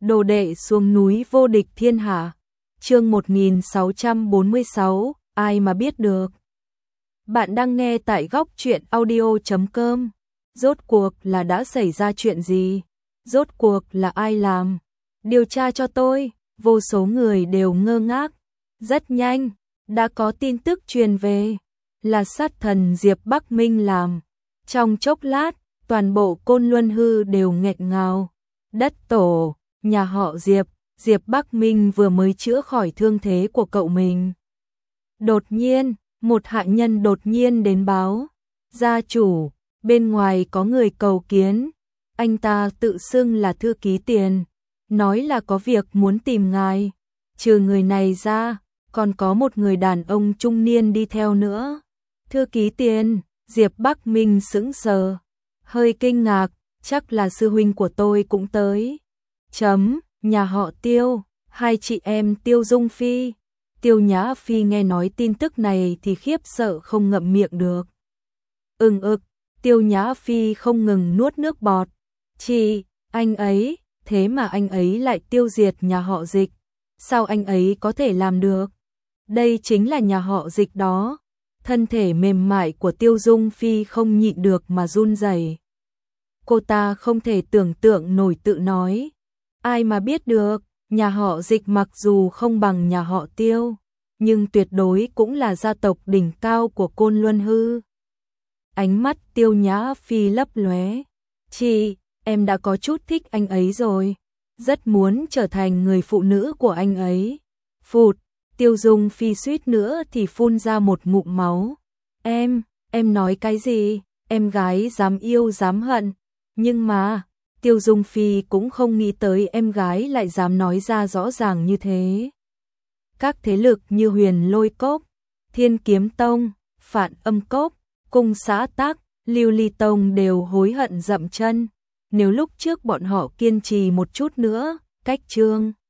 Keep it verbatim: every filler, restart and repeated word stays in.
Đồ đệ xuống núi vô địch thiên hạ. Chương một nghìn sáu trăm bốn mươi sáu, ai mà biết được. Bạn đang nghe tại góc truyện audio chấm com. Rốt cuộc là đã xảy ra chuyện gì? Rốt cuộc là ai làm? Điều tra cho tôi. Vô số người đều ngơ ngác. Rất nhanh, đã có tin tức truyền về, là sát thần Diệp Bắc Minh làm. Trong chốc lát, toàn bộ Côn Luân Hư đều nghẹt ngào. Đất tổ, nhà họ Diệp, Diệp Bắc Minh vừa mới chữa khỏi thương thế của cậu mình. Đột nhiên, một hạ nhân đột nhiên đến báo, gia chủ, bên ngoài có người cầu kiến. Anh ta tự xưng là thư ký Tiền, nói là có việc muốn tìm ngài. Trừ người này ra, còn có một người đàn ông trung niên đi theo nữa. Thư ký Tiền, Diệp Bắc Minh sững sờ, hơi kinh ngạc, chắc là sư huynh của tôi cũng tới. Chấm, nhà họ Tiêu, hai chị em Tiêu Dung Phi. Tiêu Nhã Phi nghe nói tin tức này thì khiếp sợ không ngậm miệng được. Ừng ực, Tiêu Nhã Phi không ngừng nuốt nước bọt. Chị, anh ấy, thế mà anh ấy lại tiêu diệt nhà họ Dịch. Sao anh ấy có thể làm được? Đây chính là nhà họ Dịch đó. Thân thể mềm mại của Tiêu Dung Phi không nhịn được mà run rẩy. Cô ta không thể tưởng tượng nổi tự nói. Ai mà biết được, nhà họ Dịch mặc dù không bằng nhà họ Tiêu, nhưng tuyệt đối cũng là gia tộc đỉnh cao của Côn Luân Hư. Ánh mắt Tiêu Nhã Phi lấp lóe. Chị, em đã có chút thích anh ấy rồi. Rất muốn trở thành người phụ nữ của anh ấy. Phụt, Tiêu Dung Phi suýt nữa thì phun ra một ngụm máu. Em, em nói cái gì? Em gái dám yêu dám hận. Nhưng mà, Tiêu Dung Phi cũng không nghĩ tới em gái lại dám nói ra rõ ràng như thế. Các thế lực như Huyền Lôi Cốc, Thiên Kiếm Tông, Phạn Âm Cốc, Cung Xã Tắc, Lưu Ly Tông đều hối hận dậm chân. Nếu lúc trước bọn họ kiên trì một chút nữa, cách Trương